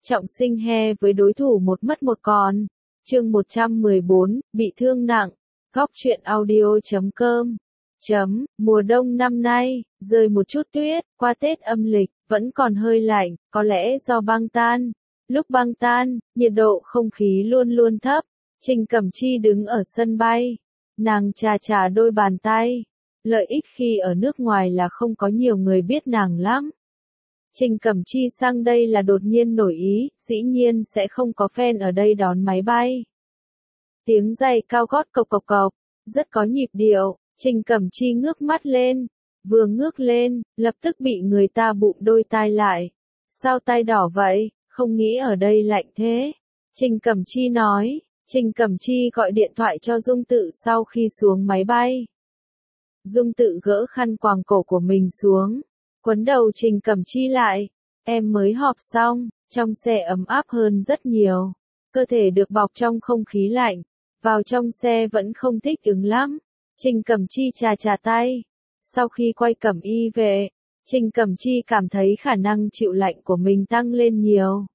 trọng sinh he với đối thủ một mất một còn. Chương 114, bị thương nặng. Góc truyện audio.com. Mùa đông năm nay, rơi một chút tuyết, qua Tết âm lịch, vẫn còn hơi lạnh, có lẽ do băng tan. Lúc băng tan, nhiệt độ không khí luôn luôn thấp. Trình Cẩm Chi đứng ở sân bay. Nàng chà đôi bàn tay. Lợi ích khi ở nước ngoài là không có nhiều người biết nàng lắm. Trình Cẩm Chi sang đây là đột nhiên nổi ý, dĩ nhiên sẽ không có fan ở đây đón máy bay. Tiếng giày cao gót cộc cộc cộc, rất có nhịp điệu. Trình Cẩm Chi ngước mắt lên, vừa ngước lên, lập tức bị người ta bụm đôi tai lại. Sao tai đỏ vậy, không nghĩ ở đây lạnh thế. Trình Cẩm Chi nói. Trình Cẩm Chi gọi điện thoại cho Dung Tự sau khi xuống máy bay. Dung Tự gỡ khăn quàng cổ của mình xuống, quấn đầu Trình Cẩm Chi lại. Em mới họp xong, trong xe ấm áp hơn rất nhiều. Cơ thể được bọc trong không khí lạnh, vào trong xe vẫn không thích ứng lắm. Trình Cẩm Chi chà tay. Sau khi quay cẩm y về, Trình Cẩm Chi cảm thấy khả năng chịu lạnh của mình tăng lên nhiều.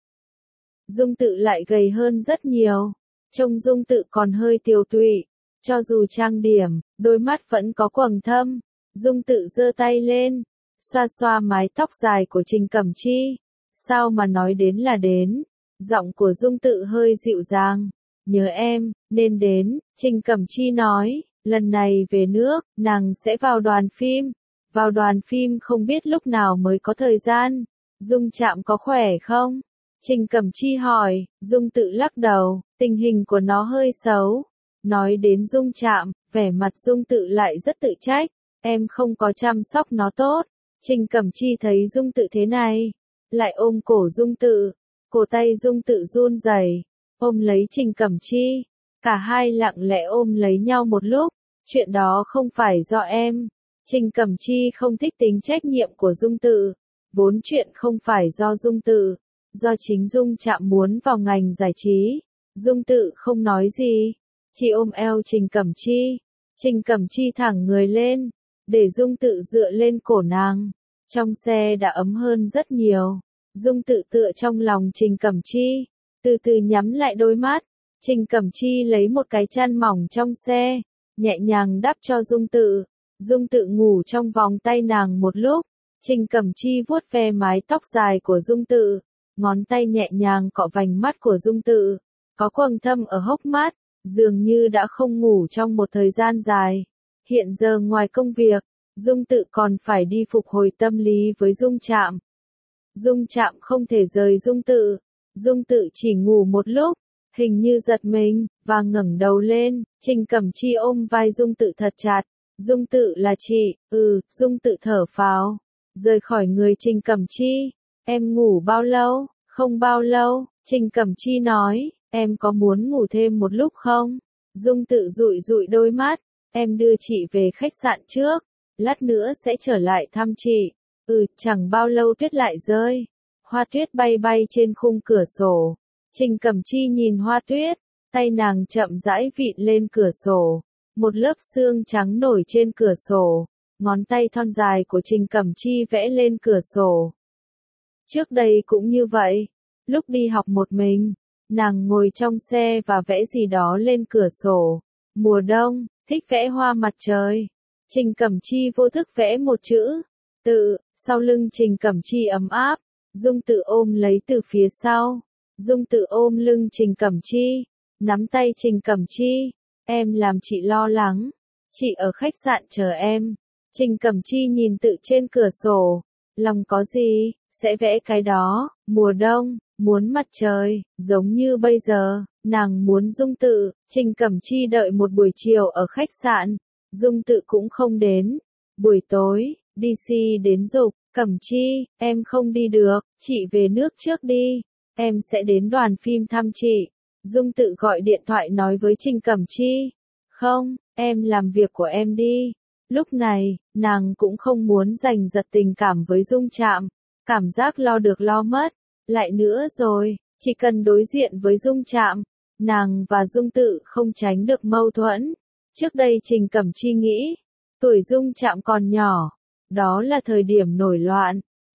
Dung Tự lại gầy hơn rất nhiều. Trông Dung Tự còn hơi tiều tụy. Cho dù trang điểm, đôi mắt vẫn có quầng thâm. Dung Tự giơ tay lên, xoa xoa mái tóc dài của Trình Cẩm Chi. Sao mà nói đến là đến. Giọng của Dung Tự hơi dịu dàng. Nhớ em, nên đến. Trình Cẩm Chi nói. Lần này về nước, nàng sẽ vào đoàn phim. Vào đoàn phim không biết lúc nào mới có thời gian. Dung Trạm có khỏe không? Trình Cẩm Chi hỏi. Dung Tự lắc đầu, tình hình của nó hơi xấu. Nói đến Dung Trạm, vẻ mặt Dung Tự lại rất tự trách. Em không có chăm sóc nó tốt. Trình Cẩm Chi thấy Dung Tự thế này, lại ôm cổ Dung Tự. Cổ tay Dung Tự run rẩy, ôm lấy Trình Cẩm Chi. Cả hai lặng lẽ ôm lấy nhau một lúc. Chuyện đó không phải do em. Trình Cẩm Chi không thích tính trách nhiệm của Dung Tự. Vốn chuyện không phải do Dung Tự, do chính Dung Trạm muốn vào ngành giải trí. Dung Tự không nói gì, chỉ ôm eo Trình Cẩm Chi. Trình Cẩm Chi thẳng người lên, để Dung Tự dựa lên cổ nàng. Trong xe đã ấm hơn rất nhiều. Dung Tự tựa trong lòng Trình Cẩm Chi, từ từ nhắm lại đôi mắt. Trình Cẩm Chi lấy một cái chăn mỏng trong xe, nhẹ nhàng đắp cho Dung Tự. Dung Tự ngủ trong vòng tay nàng một lúc. Trình Cẩm Chi vuốt ve mái tóc dài của Dung Tự, ngón tay nhẹ nhàng cọ vành mắt của Dung Tự. Có quầng thâm ở hốc mắt, dường như đã không ngủ trong một thời gian dài. Hiện giờ ngoài công việc, Dung Tự còn phải đi phục hồi tâm lý với Dung Trạm. Dung Trạm không thể rời Dung Tự. Dung Tự chỉ ngủ một lúc, hình như giật mình, và ngẩng đầu lên. Trình Cẩm Chi ôm vai Dung Tự thật chặt. Dung Tự là chị, Dung Tự thở phào, rời khỏi người Trình Cẩm Chi. Em ngủ bao lâu? Không bao lâu, Trình Cẩm Chi nói. Em có muốn ngủ thêm một lúc không? Dung Tự dụi dụi đôi mắt. Em đưa chị về khách sạn trước, lát nữa sẽ trở lại thăm chị. Chẳng bao lâu tuyết lại rơi. Hoa tuyết bay bay trên khung cửa sổ. Trình Cẩm Chi nhìn hoa tuyết, tay nàng chậm rãi vịn lên cửa sổ. Một lớp sương trắng nổi trên cửa sổ. Ngón tay thon dài của Trình Cẩm Chi vẽ lên cửa sổ. Trước đây cũng như vậy. Lúc đi học một mình, nàng ngồi trong xe và vẽ gì đó lên cửa sổ. Mùa đông, thích vẽ hoa mặt trời. Trình Cẩm Chi vô thức vẽ một chữ Tự. Sau lưng Trình Cẩm Chi ấm áp. Dung Tự ôm lấy từ phía sau. Dung Tự ôm lưng Trình Cẩm Chi, nắm tay Trình Cẩm Chi. Em làm chị lo lắng. Chị ở khách sạn chờ em. Trình Cẩm Chi nhìn Tự trên cửa sổ. Lòng có gì, sẽ vẽ cái đó. Mùa đông, muốn mặt trời, giống như bây giờ. Nàng muốn Dung Tự. Trình Cẩm Chi đợi một buổi chiều ở khách sạn. Dung Tự cũng không đến. Buổi tối, DC đến giục. Cẩm Chi, em không đi được, chị về nước trước đi. Em sẽ đến đoàn phim thăm chị. Dung Tự gọi điện thoại nói với Trình Cẩm Chi. Không, em làm việc của em đi. Lúc này, nàng cũng không muốn giành giật tình cảm với Dung Trạm. Cảm giác lo được lo mất. Lại nữa rồi, chỉ cần đối diện với Dung Trạm, nàng và Dung Tự không tránh được mâu thuẫn. Trước đây Trình Cẩm Chi nghĩ, tuổi Dung Trạm còn nhỏ. Đó là thời điểm nổi loạn.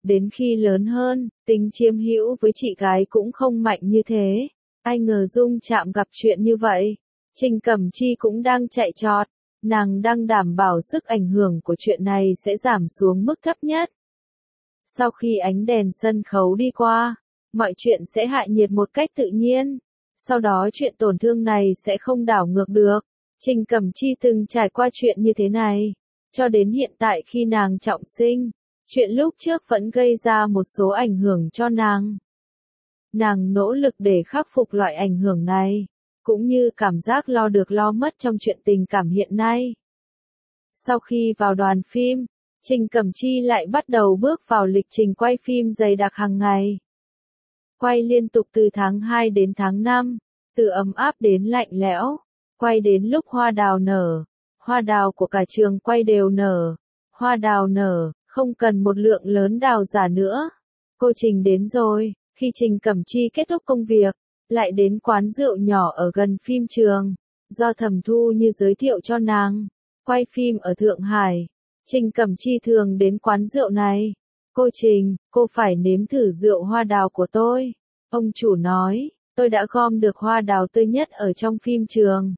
Đến khi lớn hơn, tính chiếm hữu với chị gái cũng không mạnh như thế. Ai ngờ Dung Trạm gặp chuyện như vậy. Trình Cẩm Chi cũng đang chạy trọt. Nàng đang đảm bảo sức ảnh hưởng của chuyện này sẽ giảm xuống mức thấp nhất. Sau khi ánh đèn sân khấu đi qua, mọi chuyện sẽ hạ nhiệt một cách tự nhiên. Sau đó chuyện tổn thương này sẽ không đảo ngược được. Trình Cẩm Chi từng trải qua chuyện như thế này. Cho đến hiện tại khi nàng trọng sinh, chuyện lúc trước vẫn gây ra một số ảnh hưởng cho nàng. Nàng nỗ lực để khắc phục loại ảnh hưởng này, cũng như cảm giác lo được lo mất trong chuyện tình cảm hiện nay. Sau khi vào đoàn phim, Trình Cẩm Chi lại bắt đầu bước vào lịch trình quay phim dày đặc hàng ngày. Quay liên tục từ tháng 2 đến tháng 5, từ ấm áp đến lạnh lẽo, quay đến lúc hoa đào nở. Hoa đào của cả trường quay đều nở. Hoa đào nở, không cần một lượng lớn đào giả nữa. Cô Trình đến rồi. Khi Trình Cẩm Chi kết thúc công việc, lại đến quán rượu nhỏ ở gần phim trường, do Thẩm Thu Như giới thiệu cho nàng. Quay phim ở Thượng Hải, Trình Cẩm Chi thường đến quán rượu này. Cô Trình, cô phải nếm thử rượu hoa đào của tôi. Ông chủ nói, tôi đã gom được hoa đào tươi nhất ở trong phim trường.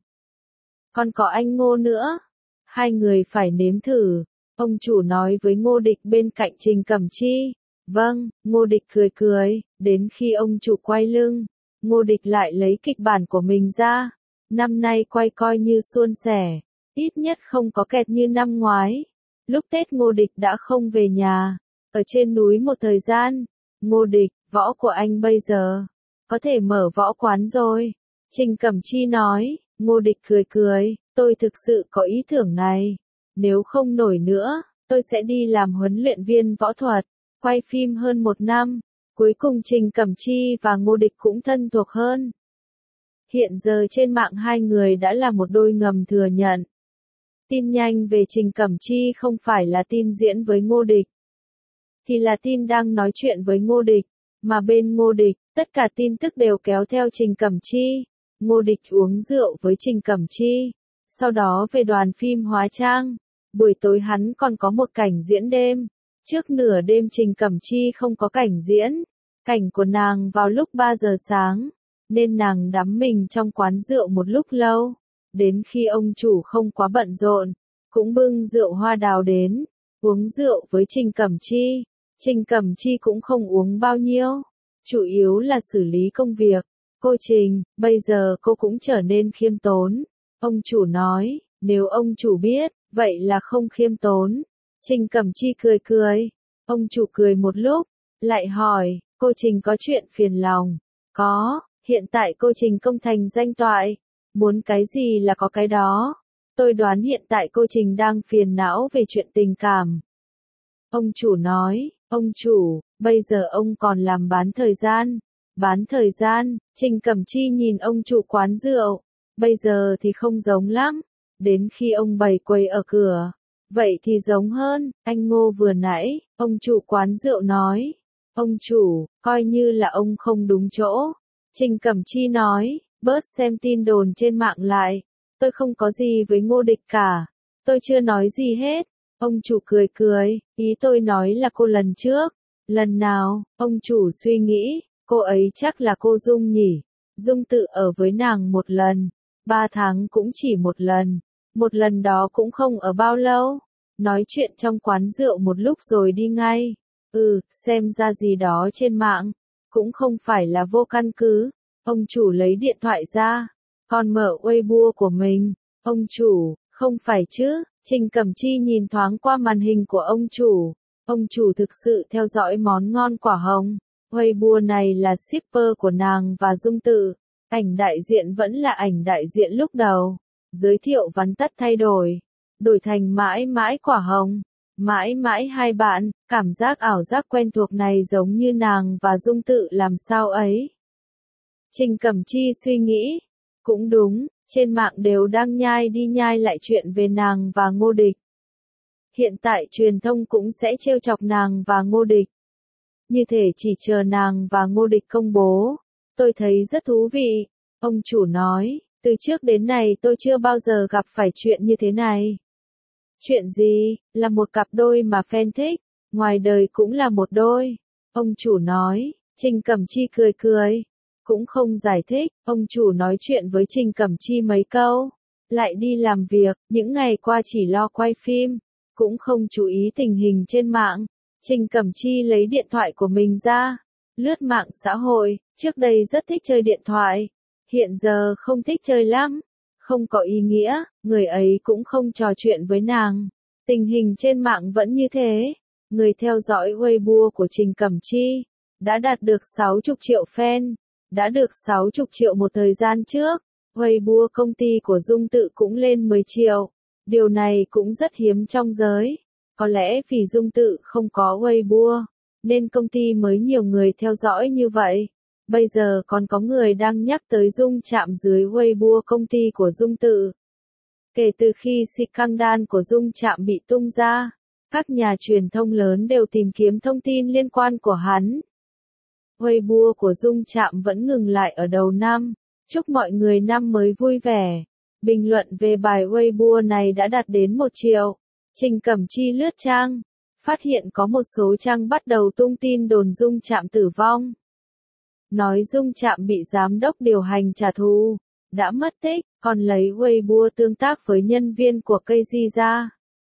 Còn có anh Ngô nữa. Hai người phải nếm thử. Ông chủ nói với Ngô Địch bên cạnh Trình Cẩm Chi. Vâng, Ngô Địch cười cười. Đến khi ông chủ quay lưng, Ngô Địch lại lấy kịch bản của mình ra. Năm nay quay coi như suôn sẻ. Ít nhất không có kẹt như năm ngoái. Lúc Tết Ngô Địch đã không về nhà. Ở trên núi một thời gian. Ngô Địch, võ của anh bây giờ có thể mở võ quán rồi. Trình Cẩm Chi nói. Ngô Địch cười cười, tôi thực sự có ý tưởng này. Nếu không nổi nữa, tôi sẽ đi làm huấn luyện viên võ thuật. Quay phim hơn 1 năm, cuối cùng Trình Cẩm Chi và Ngô Địch cũng thân thuộc hơn. Hiện giờ trên mạng hai người đã là một đôi ngầm thừa nhận. Tin nhanh về Trình Cẩm Chi không phải là tin diễn với Ngô Địch, thì là tin đang nói chuyện với Ngô Địch, mà bên Ngô Địch, tất cả tin tức đều kéo theo Trình Cẩm Chi. Ngô Địch uống rượu với Trình Cẩm Chi, sau đó về đoàn phim hóa trang. Buổi tối hắn còn có một cảnh diễn đêm. Trước nửa đêm Trình Cẩm Chi không có cảnh diễn. Cảnh của nàng vào lúc 3 giờ sáng, nên nàng đắm mình trong quán rượu một lúc lâu. Đến khi ông chủ không quá bận rộn, cũng bưng rượu hoa đào đến, uống rượu với Trình Cẩm Chi. Trình Cẩm Chi cũng không uống bao nhiêu, chủ yếu là xử lý công việc. Cô Trình, bây giờ cô cũng trở nên khiêm tốn. Ông chủ nói, nếu ông chủ biết, vậy là không khiêm tốn. Trình Cẩm Chi cười cười. Ông chủ cười một lúc, lại hỏi, cô Trình có chuyện phiền lòng? Có, hiện tại cô Trình công thành danh toại. Muốn cái gì là có cái đó. Tôi đoán hiện tại cô Trình đang phiền não về chuyện tình cảm. Ông chủ nói, ông chủ, bây giờ ông còn làm bán thời gian. Bán thời gian, Trình Cẩm Chi nhìn ông chủ quán rượu. Bây giờ thì không giống lắm. Đến khi ông bày quầy ở cửa, vậy thì giống hơn. Anh Ngô vừa nãy, ông chủ quán rượu nói. Ông chủ, coi như là ông không đúng chỗ. Trình Cẩm Chi nói, bớt xem tin đồn trên mạng lại. Tôi không có gì với Ngô Địch cả. Tôi chưa nói gì hết. Ông chủ cười cười, ý tôi nói là cô lần trước. Lần nào, ông chủ suy nghĩ. Cô ấy chắc là cô Dung nhỉ. Dung tự ở với nàng một lần. 3 tháng cũng chỉ một lần. Một lần đó cũng không ở bao lâu. Nói chuyện trong quán rượu một lúc rồi đi ngay. Xem ra gì đó trên mạng. Cũng không phải là vô căn cứ. Ông chủ lấy điện thoại ra. Còn mở Weibo của mình. Ông chủ, không phải chứ. Trình Cẩm Chi nhìn thoáng qua màn hình của ông chủ. Ông chủ thực sự theo dõi món ngon quả hồng. Weibo này là shipper của nàng và Dung Tự. Ảnh đại diện vẫn là ảnh đại diện lúc đầu. Giới thiệu vắn tắt thay đổi. Đổi thành mãi mãi quả hồng. Mãi mãi hai bạn, cảm giác ảo giác quen thuộc này giống như nàng và Dung Tự làm sao ấy. Trình Cẩm Chi suy nghĩ. Cũng đúng, trên mạng đều đang nhai đi nhai lại chuyện về nàng và Ngô Địch. Hiện tại truyền thông cũng sẽ trêu chọc nàng và Ngô Địch. Như thể chỉ chờ nàng và Ngô Địch công bố. Tôi thấy rất thú vị. Ông chủ nói, từ trước đến nay tôi chưa bao giờ gặp phải chuyện như thế này. Chuyện gì? Là một cặp đôi mà fan thích. ngoài đời cũng là một đôi. Ông chủ nói, Trình Cẩm Chi cười cười, cũng không giải thích, ông chủ nói chuyện với Trình Cẩm Chi mấy câu, lại đi làm việc, những ngày qua chỉ lo quay phim, cũng không chú ý tình hình trên mạng. Trình Cẩm Chi lấy điện thoại của mình ra, lướt mạng xã hội, trước đây rất thích chơi điện thoại, hiện giờ không thích chơi lắm, không có ý nghĩa, người ấy cũng không trò chuyện với nàng. Tình hình trên mạng vẫn như thế, người theo dõi Weibo của Trình Cẩm Chi đã đạt được 60 triệu fan, đã được 60 triệu một thời gian trước. Weibo công ty của Dung Tự cũng lên 10 triệu, điều này cũng rất hiếm trong giới. Có lẽ vì Dung Tự không có Weibo, nên công ty mới nhiều người theo dõi như vậy. Bây giờ còn có người đang nhắc tới Dung Trạm dưới Weibo công ty của Dung Tự. Kể từ khi scandal của Dung Trạm bị tung ra, các nhà truyền thông lớn đều tìm kiếm thông tin liên quan của hắn. Weibo của Dung Trạm vẫn ngừng lại ở đầu năm. Chúc mọi người năm mới vui vẻ. Bình luận về bài Weibo này đã đạt đến 1 triệu. Trình Cẩm Chi lướt trang, phát hiện có một số trang bắt đầu tung tin đồn Dung Trạm tử vong. Nói Dung Trạm bị giám đốc điều hành trả thù, đã mất tích, còn lấy Weibo tương tác với nhân viên của KG ra.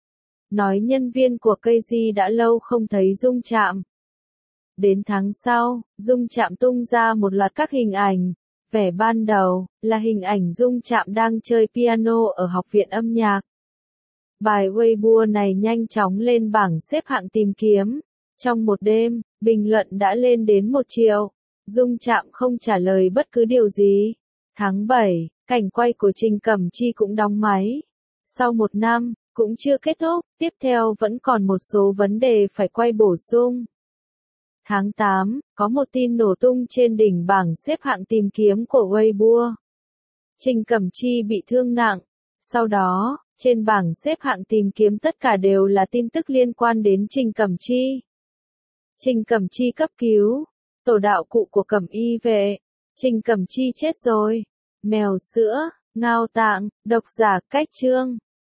Nói nhân viên của KG đã lâu không thấy Dung Trạm. Đến tháng sau, Dung Trạm tung ra một loạt các hình ảnh. Vẻ ban đầu là hình ảnh Dung Trạm đang chơi piano ở học viện âm nhạc. Bài Weibo này nhanh chóng lên bảng xếp hạng tìm kiếm. Trong một đêm, bình luận đã lên đến 1 triệu. Dung Trạm không trả lời bất cứ điều gì. Tháng 7, cảnh quay của Trình Cẩm Chi cũng đóng máy. Sau 1 năm, cũng chưa kết thúc, tiếp theo vẫn còn một số vấn đề phải quay bổ sung. Tháng 8, có một tin nổ tung trên đỉnh bảng xếp hạng tìm kiếm của Weibo. Trình Cẩm Chi bị thương nặng. Sau đó, trên bảng xếp hạng tìm kiếm tất cả đều là tin tức liên quan đến Trình Cẩm Chi. Trình Cẩm Chi cấp cứu. Tổ đạo cụ của Cẩm Y về. Trình Cẩm Chi chết rồi. Mèo sữa, ngao tạng, độc giả cách chương.